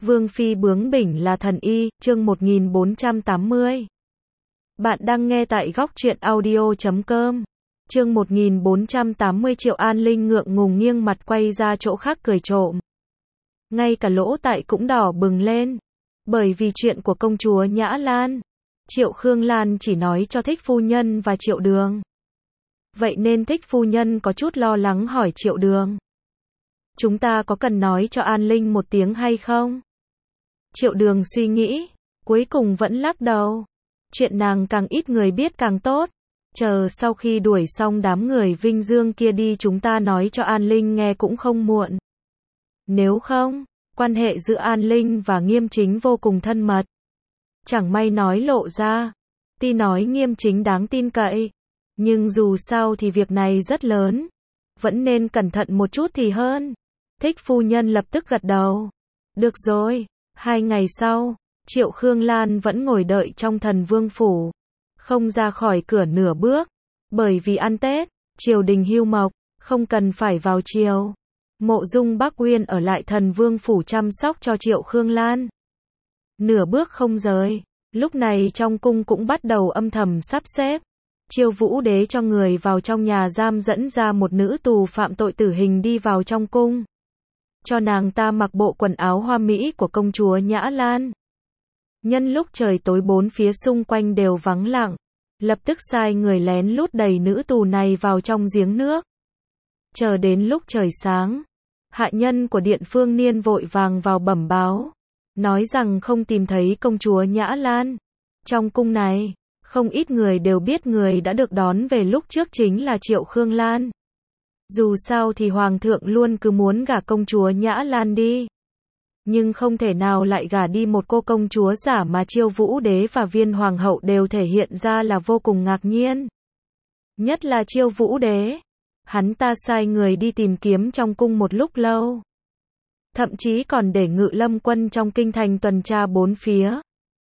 Vương phi bướng bỉnh là thần y, chương 1480. Bạn đang nghe tại góc truyện audio.com. Chương 1480. Triệu An Linh ngượng ngùng nghiêng mặt quay ra chỗ khác cười trộm. Ngay cả lỗ tai cũng đỏ bừng lên. Bởi vì chuyện của công chúa Nhã Lan. Triệu Khương Lan chỉ nói cho Thích phu nhân và Triệu Đường. Vậy nên Thích phu nhân có chút lo lắng hỏi Triệu Đường. Chúng ta có cần nói cho An Linh một tiếng hay không? Triệu Đường suy nghĩ, cuối cùng vẫn lắc đầu. Chuyện nàng càng ít người biết càng tốt. Chờ sau khi đuổi xong đám người Vinh Dương kia đi chúng ta nói cho An Linh nghe cũng không muộn. Nếu không, quan hệ giữa An Linh và Nghiêm Chính vô cùng thân mật. Chẳng may nói lộ ra. Tuy nói Nghiêm Chính đáng tin cậy. Nhưng dù sao thì việc này rất lớn. Vẫn nên cẩn thận một chút thì hơn. Thích phu nhân lập tức gật đầu. Được rồi. 2 ngày sau, Triệu Khương Lan vẫn ngồi đợi trong Thần Vương phủ. Không ra khỏi cửa nửa bước. Bởi vì ăn Tết, triều đình hưu mộc, không cần phải vào triều. Mộ Dung Bắc Uyên ở lại Thần Vương phủ chăm sóc cho Triệu Khương Lan. Nửa bước không rời. Lúc này trong cung cũng bắt đầu âm thầm sắp xếp. Chiêu Vũ Đế cho người vào trong nhà giam dẫn ra một nữ tù phạm tội tử hình đi vào trong cung. Cho nàng ta mặc bộ quần áo hoa mỹ của công chúa Nhã Lan. Nhân lúc trời tối bốn phía xung quanh đều vắng lặng, lập tức sai người lén lút đẩy nữ tù này vào trong giếng nước. Chờ đến lúc trời sáng, hạ nhân của Điện Phương Niên vội vàng vào bẩm báo, nói rằng không tìm thấy công chúa Nhã Lan. Trong cung này, không ít người đều biết người đã được đón về lúc trước chính là Triệu Khương Lan. Dù sao thì Hoàng thượng luôn cứ muốn gả công chúa Nhã Lan đi. Nhưng không thể nào lại gả đi một cô công chúa giả mà Chiêu Vũ Đế và Viên Hoàng hậu đều thể hiện ra là vô cùng ngạc nhiên. Nhất là Chiêu Vũ Đế. Hắn ta sai người đi tìm kiếm trong cung một lúc lâu. Thậm chí còn để Ngự Lâm quân trong kinh thành tuần tra bốn phía.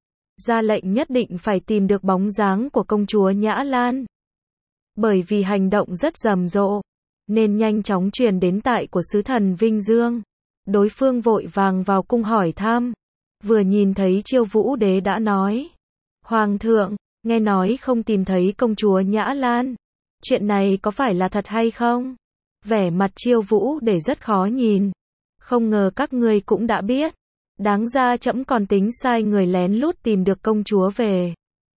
Ra lệnh nhất định phải tìm được bóng dáng của công chúa Nhã Lan. Bởi vì hành động rất rầm rộ, nên nhanh chóng truyền đến tai của sứ thần Vinh Dương. Đối phương vội vàng vào cung hỏi thăm. Vừa nhìn thấy Chiêu Vũ Đế đã nói. Hoàng thượng, nghe nói không tìm thấy công chúa Nhã Lan. Chuyện này có phải là thật hay không? Vẻ mặt Chiêu Vũ Đế rất khó nhìn. Không ngờ các ngươi cũng đã biết. Đáng ra trẫm còn tính sai người lén lút tìm được công chúa về.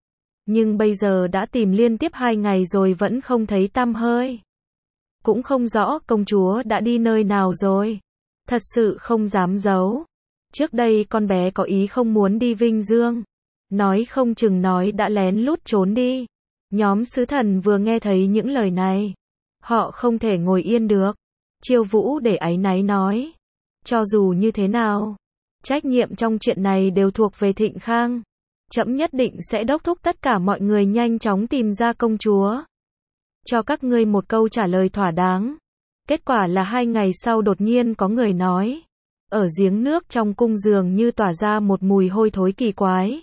Nhưng bây giờ đã tìm liên tiếp 2 ngày rồi vẫn không thấy tăm hơi. Cũng không rõ công chúa đã đi nơi nào rồi. Thật sự không dám giấu. Trước đây con bé có ý không muốn đi Vinh Dương. Nói không chừng nói đã lén lút trốn đi. Nhóm sứ thần vừa nghe thấy những lời này. Họ không thể ngồi yên được. Chiêu Vũ Đế áy náy nói. Cho dù như thế nào, trách nhiệm trong chuyện này đều thuộc về Thịnh Khang. Trẫm nhất định sẽ đốc thúc tất cả mọi người nhanh chóng tìm ra công chúa. Cho các ngươi một câu trả lời thỏa đáng. Kết quả là 2 ngày sau đột nhiên có người nói. Ở giếng nước trong cung dường như tỏa ra một mùi hôi thối kỳ quái.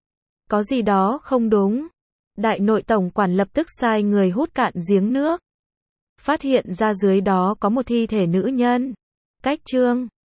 Có gì đó không đúng. Đại nội tổng quản lập tức sai người hút cạn giếng nước. Phát hiện ra dưới đó có một thi thể nữ nhân. Cách chương